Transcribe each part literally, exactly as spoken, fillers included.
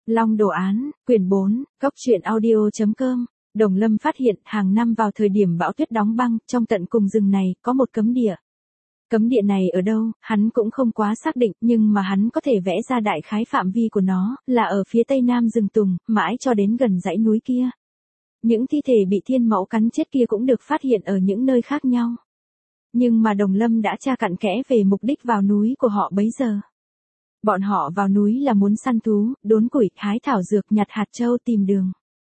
Long đồ án, quyển bốn, góc truyện audio.com. Đồng Lâm phát hiện hàng năm vào thời điểm bão tuyết đóng băng, trong tận cùng rừng này có một cấm địa. Cấm địa này ở đâu, hắn cũng không quá xác định, nhưng mà hắn có thể vẽ ra đại khái phạm vi của nó, là ở phía tây nam rừng tùng, mãi cho đến gần dãy núi kia. Những thi thể bị thiên mẫu cắn chết kia cũng được phát hiện ở những nơi khác nhau. Nhưng mà Đồng Lâm đã tra cặn kẽ về mục đích vào núi của họ bấy giờ. Bọn họ vào núi là muốn săn thú, đốn củi, hái thảo dược, nhặt hạt châu, tìm đường.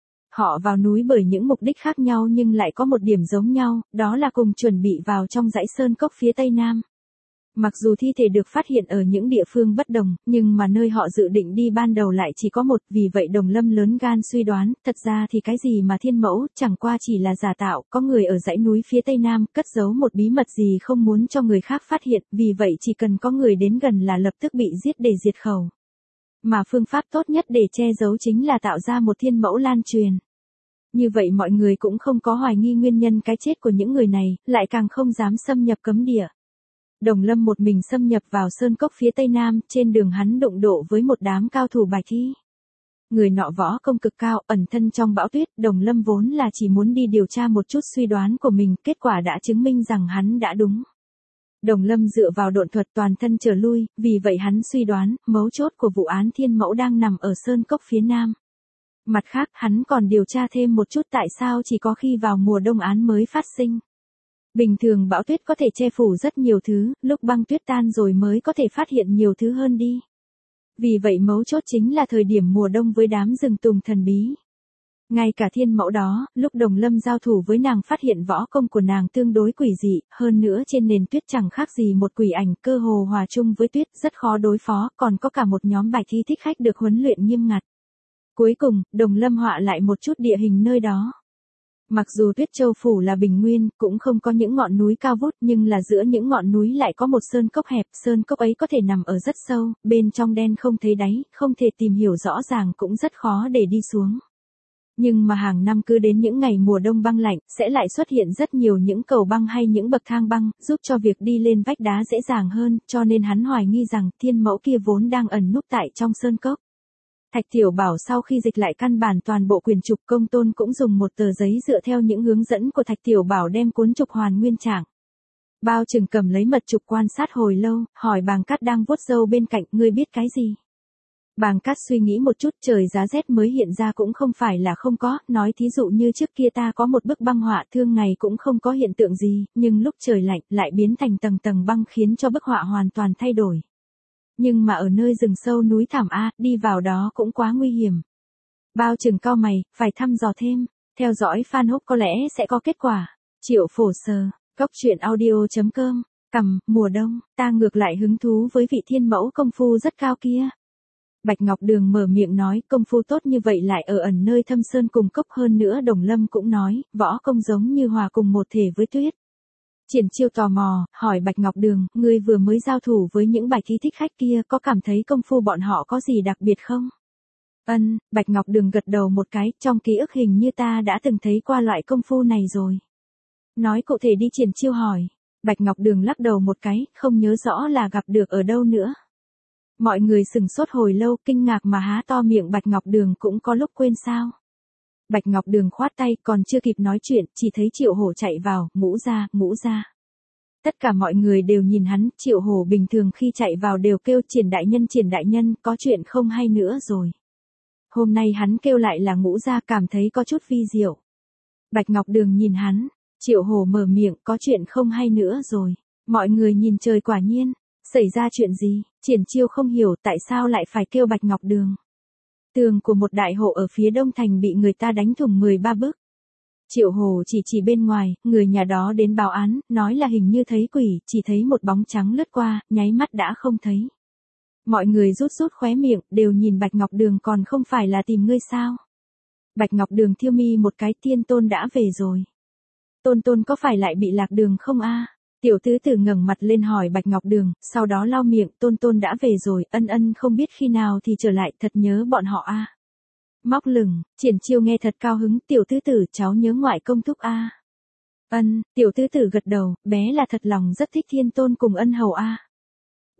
Họ vào núi bởi những mục đích khác nhau nhưng lại có một điểm giống nhau, đó là cùng chuẩn bị vào trong dãy sơn cốc phía tây nam. Mặc dù thi thể được phát hiện ở những địa phương bất đồng, nhưng mà nơi họ dự định đi ban đầu lại chỉ có một, vì vậy Đồng Lâm lớn gan suy đoán, thật ra thì cái gì mà thiên mẫu, chẳng qua chỉ là giả tạo, có người ở dãy núi phía tây nam, cất giấu một bí mật gì không muốn cho người khác phát hiện, vì vậy chỉ cần có người đến gần là lập tức bị giết để diệt khẩu. Mà phương pháp tốt nhất để che giấu chính là tạo ra một thiên mẫu lan truyền. Như vậy mọi người cũng không có hoài nghi nguyên nhân cái chết của những người này, lại càng không dám xâm nhập cấm địa. Đồng Lâm một mình xâm nhập vào sơn cốc phía tây nam, trên đường hắn đụng độ với một đám cao thủ bài thi. Người nọ võ công cực cao, ẩn thân trong bão tuyết, Đồng Lâm vốn là chỉ muốn đi điều tra một chút suy đoán của mình, kết quả đã chứng minh rằng hắn đã đúng. Đồng Lâm dựa vào độn thuật toàn thân trở lui, vì vậy hắn suy đoán, mấu chốt của vụ án thiên mẫu đang nằm ở sơn cốc phía nam. Mặt khác, hắn còn điều tra thêm một chút tại sao chỉ có khi vào mùa đông án mới phát sinh. Bình thường bão tuyết có thể che phủ rất nhiều thứ, lúc băng tuyết tan rồi mới có thể phát hiện nhiều thứ hơn đi. Vì vậy mấu chốt chính là thời điểm mùa đông với đám rừng tùng thần bí. Ngay cả thiên mẫu đó, lúc Đồng Lâm giao thủ với nàng phát hiện võ công của nàng tương đối quỷ dị, hơn nữa trên nền tuyết chẳng khác gì một quỷ ảnh, cơ hồ hòa chung với tuyết, rất khó đối phó, còn có cả một nhóm bài thi thích khách được huấn luyện nghiêm ngặt. Cuối cùng, Đồng Lâm họa lại một chút địa hình nơi đó. Mặc dù Tuyết Châu Phủ là bình nguyên, cũng không có những ngọn núi cao vút, nhưng là giữa những ngọn núi lại có một sơn cốc hẹp, sơn cốc ấy có thể nằm ở rất sâu, bên trong đen không thấy đáy, không thể tìm hiểu rõ ràng cũng rất khó để đi xuống. Nhưng mà hàng năm cứ đến những ngày mùa đông băng lạnh, sẽ lại xuất hiện rất nhiều những cầu băng hay những bậc thang băng, giúp cho việc đi lên vách đá dễ dàng hơn, cho nên hắn hoài nghi rằng thiên mẫu kia vốn đang ẩn núp tại trong sơn cốc. Thạch Tiểu Bảo sau khi dịch lại căn bản toàn bộ quyển trục, Công Tôn cũng dùng một tờ giấy dựa theo những hướng dẫn của Thạch Tiểu Bảo đem cuốn trục hoàn nguyên trạng. Bao Trừng cầm lấy mật trục quan sát hồi lâu, hỏi Bàng Cát đang vuốt râu bên cạnh, ngươi biết cái gì? Bàng Cát suy nghĩ một chút, trời giá rét mới hiện ra cũng không phải là không có, nói thí dụ như trước kia ta có một bức băng họa thương ngày cũng không có hiện tượng gì, nhưng lúc trời lạnh lại biến thành tầng tầng băng khiến cho bức họa hoàn toàn thay đổi. Nhưng mà ở nơi rừng sâu núi thẳm A, đi vào đó cũng quá nguy hiểm. Bao Trừng cau mày, phải thăm dò thêm, theo dõi fan húc có lẽ sẽ có kết quả. Triệu Phổ Sờ, góc truyện audio.com, cầm, mùa đông, ta ngược lại hứng thú với vị thiên mẫu công phu rất cao kia. Bạch Ngọc Đường mở miệng nói, công phu tốt như vậy lại ở ẩn nơi thâm sơn cùng cốc, hơn nữa Đồng Lâm cũng nói, võ công giống như hòa cùng một thể với tuyết. Triển Chiêu tò mò, hỏi Bạch Ngọc Đường, ngươi vừa mới giao thủ với những bài thi thích khách kia, có cảm thấy công phu bọn họ có gì đặc biệt không? Ân, Bạch Ngọc Đường gật đầu một cái, trong ký ức hình như ta đã từng thấy qua loại công phu này rồi. Nói cụ thể đi, Triển Chiêu hỏi. Bạch Ngọc Đường lắc đầu một cái, không nhớ rõ là gặp được ở đâu nữa. Mọi người sừng sốt hồi lâu, kinh ngạc mà há to miệng, Bạch Ngọc Đường cũng có lúc quên sao. Bạch Ngọc Đường khoát tay, còn chưa kịp nói chuyện, chỉ thấy Triệu Hổ chạy vào, Ngũ gia, Ngũ gia. Tất cả mọi người đều nhìn hắn, Triệu Hổ bình thường khi chạy vào đều kêu Triển đại nhân, Triển đại nhân, có chuyện không hay nữa rồi. Hôm nay hắn kêu lại là Ngũ gia, cảm thấy có chút vi diệu. Bạch Ngọc Đường nhìn hắn, Triệu Hổ mở miệng, có chuyện không hay nữa rồi. Mọi người nhìn trời, quả nhiên, xảy ra chuyện gì? Triển Chiêu không hiểu tại sao lại phải kêu Bạch Ngọc Đường. Tường của một đại hộ ở phía đông thành bị người ta đánh thủng mười ba bức. Triệu Hồ chỉ chỉ bên ngoài, người nhà đó đến báo án, nói là hình như thấy quỷ, chỉ thấy một bóng trắng lướt qua, nháy mắt đã không thấy. Mọi người rút rút khóe miệng, đều nhìn Bạch Ngọc Đường, còn không phải là tìm ngươi sao? Bạch Ngọc Đường thiêu mi một cái, Thiên Tôn đã về rồi. Tôn Tôn có phải lại bị lạc đường không a? Tiểu tứ tử ngẩng mặt lên hỏi Bạch Ngọc Đường, sau đó lau miệng, Tôn Tôn đã về rồi, ân ân không biết khi nào thì trở lại, thật nhớ bọn họ a. Móc lửng, Triển Chiêu nghe thật cao hứng, tiểu tứ tử, cháu nhớ ngoại công thúc a. Ân, tiểu tứ tử gật đầu, bé là thật lòng rất thích Thiên Tôn cùng ân hầu a.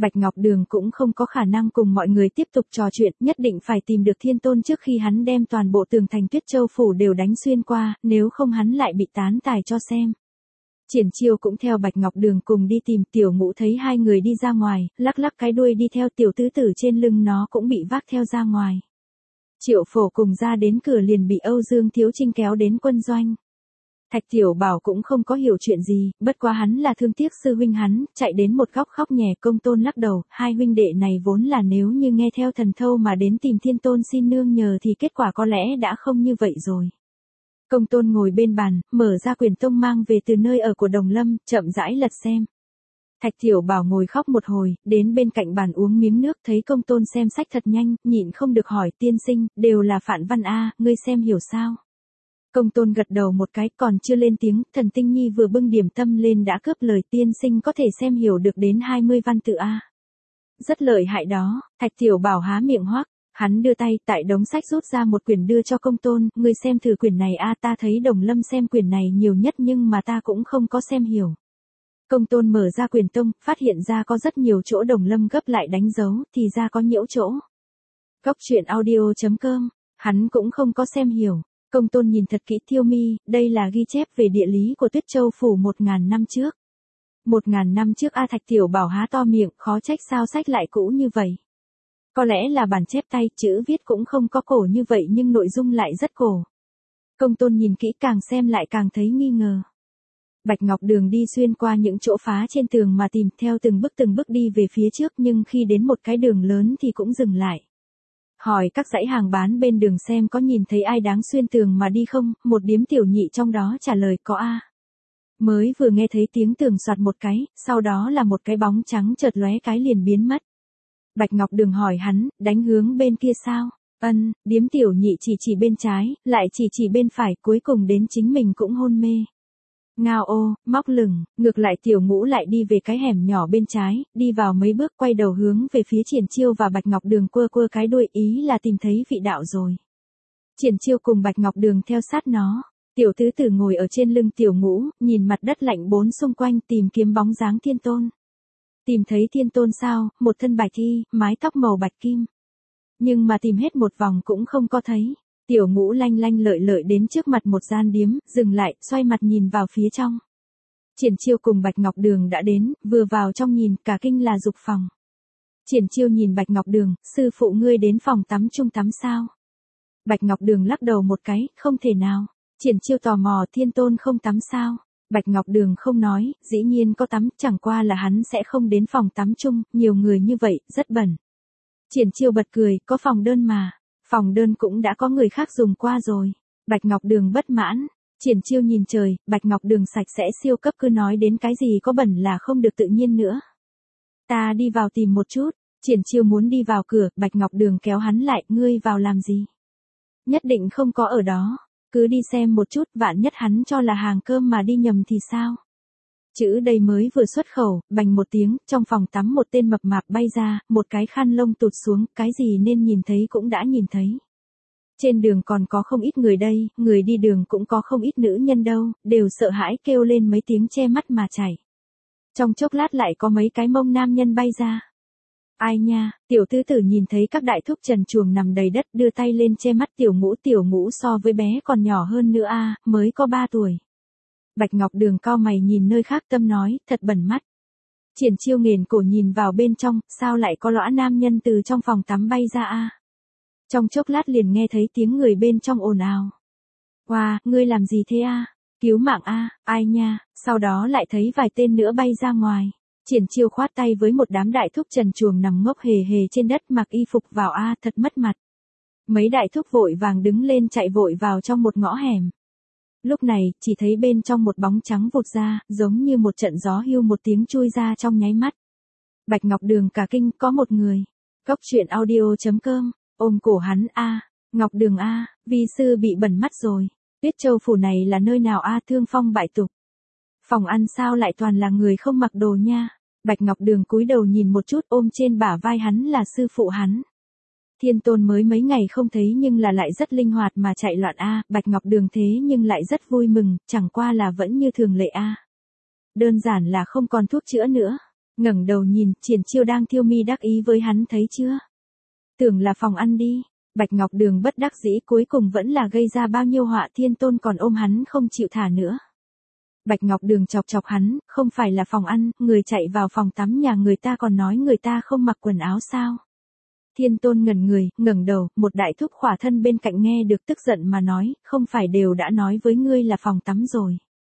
Bạch Ngọc Đường cũng không có khả năng cùng mọi người tiếp tục trò chuyện, nhất định phải tìm được Thiên Tôn trước khi hắn đem toàn bộ tường thành Tuyết Châu phủ đều đánh xuyên qua, nếu không hắn lại bị tán tài cho xem. Triển Chiêu cũng theo Bạch Ngọc Đường cùng đi tìm. Tiểu Ngũ thấy hai người đi ra ngoài, lắc lắc cái đuôi đi theo. Tiểu tứ tử trên lưng nó cũng bị vác theo ra ngoài. Triệu Phổ cùng ra đến cửa liền bị Âu Dương Thiếu Trinh kéo đến quân doanh. Thạch Tiểu Bảo cũng không có hiểu chuyện gì, bất quá hắn là thương tiếc sư huynh hắn, chạy đến một góc khóc nhè. Công Tôn lắc đầu, hai huynh đệ này vốn là nếu như nghe theo thần thâu mà đến tìm Thiên Tôn xin nương nhờ thì kết quả có lẽ đã không như vậy rồi. Công Tôn ngồi bên bàn, mở ra quyển tông mang về từ nơi ở của Đồng Lâm, chậm rãi lật xem. Thạch Tiểu Bảo ngồi khóc một hồi, đến bên cạnh bàn uống miếng nước, thấy Công Tôn xem sách thật nhanh, nhịn không được hỏi: tiên sinh, đều là phản văn a, ngươi xem hiểu sao? Công Tôn gật đầu một cái, còn chưa lên tiếng, Thần Tinh Nhi vừa bưng điểm tâm lên đã cướp lời: tiên sinh có thể xem hiểu được đến hai mươi văn tự a. Rất lợi hại đó. Thạch Tiểu Bảo há miệng hoác, hắn đưa tay tại đống sách rút ra một quyển đưa cho Công Tôn: ngươi xem thử quyển này a, ta thấy Đồng Lâm xem quyển này nhiều nhất nhưng mà ta cũng không có xem hiểu. Công Tôn mở ra quyển tông, phát hiện ra có rất nhiều chỗ Đồng Lâm gấp lại đánh dấu, thì ra có nhiễu chỗ. Góc truyện audio chấm com, hắn cũng không có xem hiểu. Công Tôn nhìn thật kỹ: Thiêu Mi, đây là ghi chép về địa lý của Tuyết Châu phủ một ngàn năm trước. Một ngàn năm trước a. Thạch Tiểu Bảo há to miệng, khó trách sao sách lại cũ như vậy. Có lẽ là bản chép tay, chữ viết cũng không có cổ như vậy nhưng nội dung lại rất cổ. Công Tôn nhìn kỹ, càng xem lại càng thấy nghi ngờ. Bạch Ngọc Đường đi xuyên qua những chỗ phá trên tường mà tìm theo từng bước từng bước đi về phía trước, nhưng khi đến một cái đường lớn thì cũng dừng lại. Hỏi các dãy hàng bán bên đường xem có nhìn thấy ai đáng xuyên tường mà đi không, một điếm tiểu nhị trong đó trả lời: có a. Mới vừa nghe thấy tiếng tường soạt một cái, sau đó là một cái bóng trắng chợt lóe cái liền biến mất. Bạch Ngọc Đường hỏi hắn: đánh hướng bên kia sao? Ân. Điếm tiểu nhị chỉ chỉ bên trái, lại chỉ chỉ bên phải, cuối cùng đến chính mình cũng hôn mê. Ngao ô, móc lửng, ngược lại Tiểu Ngũ lại đi về cái hẻm nhỏ bên trái, đi vào mấy bước quay đầu hướng về phía Triển Chiêu và Bạch Ngọc Đường quơ quơ cái đuôi, ý là tìm thấy vị đạo rồi. Triển Chiêu cùng Bạch Ngọc Đường theo sát nó. Tiểu tứ tử ngồi ở trên lưng Tiểu Ngũ, nhìn mặt đất lạnh bốn xung quanh tìm kiếm bóng dáng Thiên Tôn. Tìm thấy Thiên Tôn sao? Một thân bạch y, mái tóc màu bạch kim. Nhưng mà tìm hết một vòng cũng không có thấy. Tiểu Ngũ lanh lanh lợi lợi đến trước mặt một gian điếm, dừng lại, xoay mặt nhìn vào phía trong. Triển Chiêu cùng Bạch Ngọc Đường đã đến, vừa vào trong nhìn, cả kinh là dục phòng. Triển Chiêu nhìn Bạch Ngọc Đường: sư phụ ngươi đến phòng tắm chung tắm sao? Bạch Ngọc Đường lắc đầu một cái: không thể nào. Triển Chiêu tò mò: Thiên Tôn không tắm sao? Bạch Ngọc Đường không nói: dĩ nhiên có tắm, chẳng qua là hắn sẽ không đến phòng tắm chung, nhiều người như vậy, rất bẩn. Triển Chiêu bật cười: có phòng đơn mà. Phòng đơn cũng đã có người khác dùng qua rồi. Bạch Ngọc Đường bất mãn. Triển Chiêu nhìn trời: Bạch Ngọc Đường sạch sẽ siêu cấp, cứ nói đến cái gì có bẩn là không được tự nhiên nữa. Ta đi vào tìm một chút. Triển Chiêu muốn đi vào cửa, Bạch Ngọc Đường kéo hắn lại: ngươi vào làm gì? Nhất định không có ở đó. Cứ đi xem một chút, vạn nhất hắn cho là hàng cơm mà đi nhầm thì sao? Chữ đây mới vừa xuất khẩu, bành một tiếng, trong phòng tắm một tên mập mạp bay ra, một cái khăn lông tụt xuống, cái gì nên nhìn thấy cũng đã nhìn thấy. Trên đường còn có không ít người đây, người đi đường cũng có không ít nữ nhân đâu, đều sợ hãi kêu lên mấy tiếng che mắt mà chảy. Trong chốc lát lại có mấy cái mông nam nhân bay ra. Ai nha, tiểu tứ tử nhìn thấy các đại thúc trần truồng nằm đầy đất, đưa tay lên che mắt Tiểu Ngũ. Tiểu Ngũ so với bé còn nhỏ hơn nữa a, mới có ba tuổi. Bạch Ngọc Đường cau mày nhìn nơi khác, tâm nói: thật bẩn mắt. Triển Chiêu nghền cổ nhìn vào bên trong, sao lại có lõa nam nhân từ trong phòng tắm bay ra a? Trong chốc lát liền nghe thấy tiếng người bên trong ồn ào. Wow, ngươi làm gì thế a? Cứu mạng a, ai nha, sau đó lại thấy vài tên nữa bay ra ngoài. Triển Chiêu khoát tay với một đám đại thúc trần truồng nằm ngốc hề hề trên đất, mặc y phục vào a, thật mất mặt. Mấy đại thúc vội vàng đứng lên chạy vội vào trong một ngõ hẻm. Lúc này, chỉ thấy bên trong một bóng trắng vụt ra, giống như một trận gió hưu một tiếng chui ra trong nháy mắt. Bạch Ngọc Đường cả kinh: có một người. Góc truyện audio chấm com, ôm cổ hắn: a, Ngọc Đường a, vi sư bị bẩn mắt rồi. Tuyết Châu phủ này là nơi nào a, thương phong bại tục. Phòng ăn sao lại toàn là người không mặc đồ nha. Bạch Ngọc Đường cúi đầu nhìn một chút, ôm trên bả vai hắn là sư phụ hắn. Thiên Tôn mới mấy ngày không thấy nhưng là lại rất linh hoạt mà chạy loạn a, Bạch Ngọc Đường thế nhưng lại rất vui mừng, chẳng qua là vẫn như thường lệ a. Đơn giản là không còn thuốc chữa nữa. ngẩng đầu nhìn, Triển Chiêu đang thiêu mi đắc ý với hắn thấy chưa? Tưởng là phòng ăn đi. Bạch Ngọc Đường bất đắc dĩ cuối cùng vẫn là gây ra bao nhiêu họa, Thiên Tôn còn ôm hắn không chịu thả nữa. Bạch Ngọc Đường chọc chọc hắn, không phải là phòng ăn, người chạy vào phòng tắm nhà người ta còn nói người ta không mặc quần áo sao? Thiên Tôn ngẩn người, ngẩng đầu, một đại thúc khỏa thân bên cạnh nghe được tức giận mà nói, không phải đều đã nói với ngươi là phòng tắm rồi.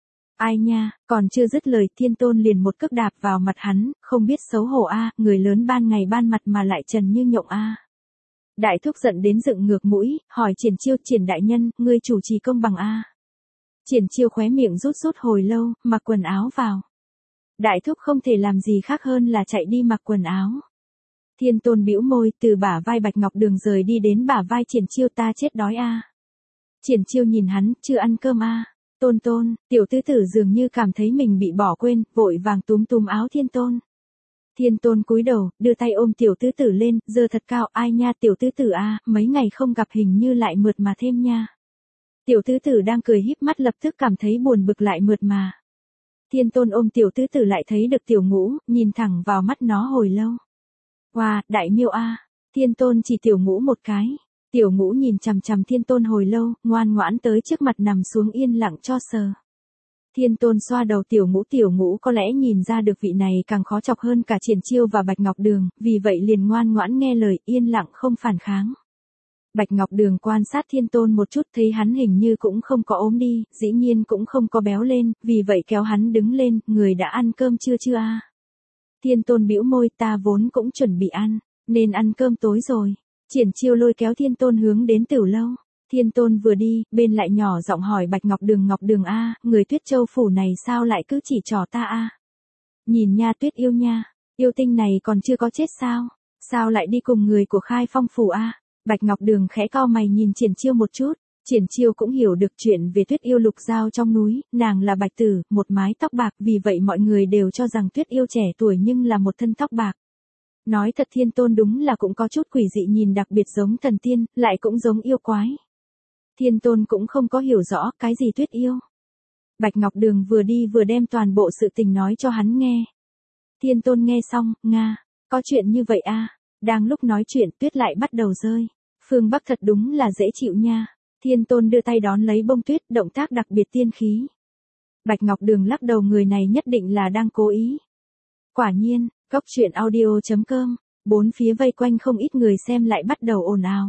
Ai nha, còn chưa dứt lời, Thiên Tôn liền một cước đạp vào mặt hắn, không biết xấu hổ a, người lớn ban ngày ban mặt mà lại trần như nhộng a. Đại thúc giận đến dựng ngược mũi, hỏi Triển Chiêu, Triển đại nhân, ngươi chủ trì công bằng a. Triển Chiêu khóe miệng rút rút hồi lâu, mặc quần áo vào. Đại thúc không thể làm gì khác hơn là chạy đi mặc quần áo. Thiên Tôn bĩu môi, từ bả vai Bạch Ngọc Đường rời đi đến bả vai Triển Chiêu, ta chết đói a. Triển Chiêu nhìn hắn, chưa ăn cơm a. Tôn Tôn, tiểu tứ tử dường như cảm thấy mình bị bỏ quên, vội vàng túm túm áo Thiên Tôn. Thiên Tôn cúi đầu, đưa tay ôm tiểu tứ tử lên, giơ thật cao, ai nha tiểu tứ tử a, mấy ngày không gặp hình như lại mượt mà thêm nha. Tiểu tứ tử đang cười híp mắt lập tức cảm thấy buồn bực lại mượt mà. Thiên Tôn ôm tiểu tứ tử lại thấy được tiểu ngũ, nhìn thẳng vào mắt nó hồi lâu. Wow, đại miêu a. Thiên Tôn chỉ tiểu ngũ một cái. Tiểu ngũ nhìn chằm chằm Thiên Tôn hồi lâu, ngoan ngoãn tới trước mặt nằm xuống yên lặng cho sờ. Thiên Tôn xoa đầu tiểu ngũ, tiểu ngũ có lẽ nhìn ra được vị này càng khó chọc hơn cả Triển Chiêu và Bạch Ngọc Đường, vì vậy liền ngoan ngoãn nghe lời, yên lặng không phản kháng. Bạch Ngọc Đường quan sát Thiên Tôn một chút thấy hắn hình như cũng không có ốm đi, dĩ nhiên cũng không có béo lên, vì vậy kéo hắn đứng lên, người đã ăn cơm chưa chưa a? Thiên Tôn bĩu môi, ta vốn cũng chuẩn bị ăn, nên ăn cơm tối rồi. Triển Chiêu lôi kéo Thiên Tôn hướng đến Tửu Lâu. Thiên Tôn vừa đi, bên lại nhỏ giọng hỏi Bạch Ngọc Đường, Ngọc Đường a, người Tuyết Châu phủ này sao lại cứ chỉ trỏ ta a? Nhìn nha Tuyết yêu nha, yêu tinh này còn chưa có chết sao? Sao lại đi cùng người của Khai Phong phủ a? Bạch Ngọc Đường khẽ cau mày nhìn Triển Chiêu một chút, Triển Chiêu cũng hiểu được chuyện về Tuyết yêu lục giao trong núi, nàng là bạch tử, một mái tóc bạc, vì vậy mọi người đều cho rằng Tuyết yêu trẻ tuổi nhưng là một thân tóc bạc. Nói thật Thiên Tôn đúng là cũng có chút quỷ dị, nhìn đặc biệt giống thần tiên, lại cũng giống yêu quái. Thiên Tôn cũng không có hiểu rõ cái gì Tuyết yêu. Bạch Ngọc Đường vừa đi vừa đem toàn bộ sự tình nói cho hắn nghe. Thiên Tôn nghe xong, nga, có chuyện như vậy a? Đang lúc nói chuyện tuyết lại bắt đầu rơi. Phương Bắc thật đúng là dễ chịu nha. Thiên Tôn đưa tay đón lấy bông tuyết, động tác đặc biệt tiên khí. Bạch Ngọc Đường lắc đầu, người này nhất định là đang cố ý. Quả nhiên, Góc Truyện Audio chấm com, bốn phía vây quanh không ít người xem lại bắt đầu ồn ào.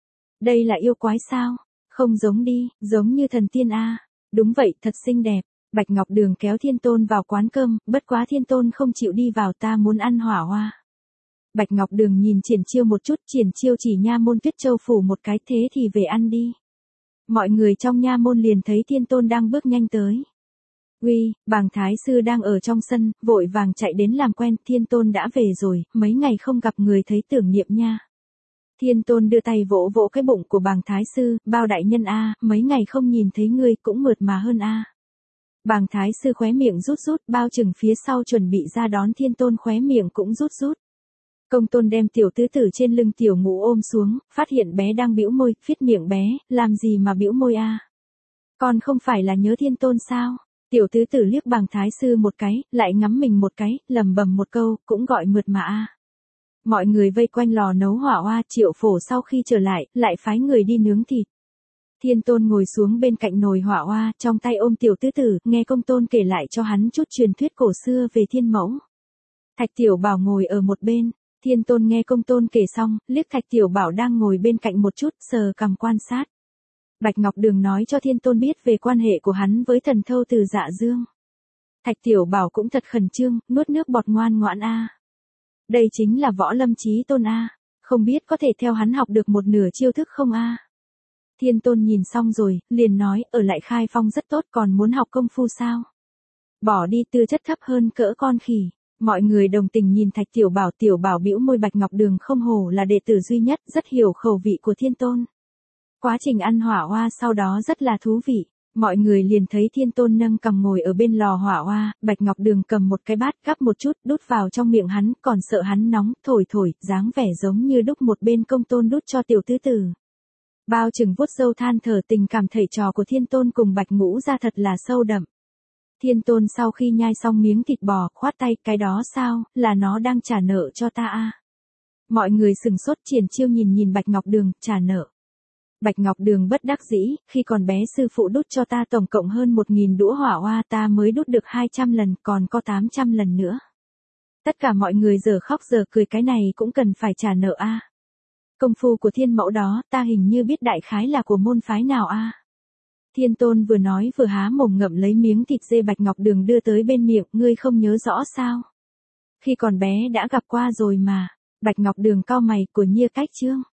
Đây là yêu quái sao? Không giống đi, giống như thần tiên a. Đúng vậy, thật xinh đẹp. Bạch Ngọc Đường kéo Thiên Tôn vào quán cơm, bất quá Thiên Tôn không chịu đi vào, ta muốn ăn hỏa hoa. Bạch Ngọc Đường nhìn Triển Chiêu một chút, Triển Chiêu chỉ nha môn Tuyết Châu phủ một cái, thế thì về ăn đi. Mọi người trong nha môn liền thấy Thiên Tôn đang bước nhanh tới. Uy, Bàng Thái Sư đang ở trong sân, vội vàng chạy đến làm quen, Thiên Tôn đã về rồi, mấy ngày không gặp người thấy tưởng niệm nha. Thiên Tôn đưa tay vỗ vỗ cái bụng của Bàng Thái Sư, bao đại nhân a, mấy ngày không nhìn thấy ngươi cũng mượt mà hơn a. Bàng Thái Sư khóe miệng rút rút, bao chừng phía sau chuẩn bị ra đón Thiên Tôn khóe miệng cũng rút rút. Công Tôn đem tiểu tứ tử trên lưng tiểu ngũ ôm xuống, phát hiện bé đang bĩu môi, phít miệng bé, làm gì mà bĩu môi a? Con không phải là nhớ Thiên Tôn sao? Tiểu tứ tử liếc Bàng Thái Sư một cái, lại ngắm mình một cái, lầm bầm một câu, cũng gọi mượt mà a. Mọi người vây quanh lò nấu hỏa hoa, Triệu Phổ sau khi trở lại, lại phái người đi nướng thịt. Thiên Tôn ngồi xuống bên cạnh nồi hỏa hoa, trong tay ôm tiểu tứ tử, nghe Công Tôn kể lại cho hắn chút truyền thuyết cổ xưa về Thiên Mẫu. Thạch Tiểu Bảo ngồi ở một bên. Thiên Tôn nghe Công Tôn kể xong, liếc Thạch Tiểu Bảo đang ngồi bên cạnh một chút, sờ cằm quan sát. Bạch Ngọc Đường nói cho Thiên Tôn biết về quan hệ của hắn với thần thâu Từ Dạ Dương. Thạch Tiểu Bảo cũng thật khẩn trương, nuốt nước bọt ngoan ngoãn a. Đây chính là Võ Lâm Chí Tôn a, không biết có thể theo hắn học được một nửa chiêu thức không a. Thiên Tôn nhìn xong rồi, liền nói, ở lại Khai Phong rất tốt, còn muốn học công phu sao? Bỏ đi, tư chất thấp hơn cỡ con khỉ. Mọi người đồng tình nhìn Thạch Tiểu Bảo, Tiểu Bảo bĩu môi, Bạch Ngọc Đường không hổ là đệ tử duy nhất, rất hiểu khẩu vị của Thiên Tôn. Quá trình ăn hỏa hoa sau đó rất là thú vị. Mọi người liền thấy Thiên Tôn nâng cằm ngồi ở bên lò hỏa hoa, Bạch Ngọc Đường cầm một cái bát gắp một chút, đút vào trong miệng hắn, còn sợ hắn nóng, thổi thổi, dáng vẻ giống như đúc một bên Công Tôn đút cho tiểu tứ tử. Bao chừng vuốt râu than thở, tình cảm thầy trò của Thiên Tôn cùng Bạch Ngũ ra thật là sâu đậm. Thiên Tôn sau khi nhai xong miếng thịt bò, khoát tay, cái đó sao, là nó đang trả nợ cho ta à? Mọi người sừng sốt triển chiêu nhìn nhìn Bạch Ngọc Đường, trả nợ. Bạch Ngọc Đường bất đắc dĩ, khi còn bé sư phụ đút cho ta tổng cộng hơn một nghìn đũa hỏa hoa, ta mới đút được hai trăm lần, còn có tám trăm lần nữa. Tất cả mọi người giờ khóc giờ cười, cái này cũng cần phải trả nợ a. À? Công phu của Thiên Mẫu đó, ta hình như biết đại khái là của môn phái nào a. À? Thiên Tôn vừa nói vừa há mồm ngậm lấy miếng thịt dê Bạch Ngọc Đường đưa tới bên miệng, ngươi không nhớ rõ sao? Khi còn bé đã gặp qua rồi mà. Bạch Ngọc Đường cau mày, của Nhia Cách Chương.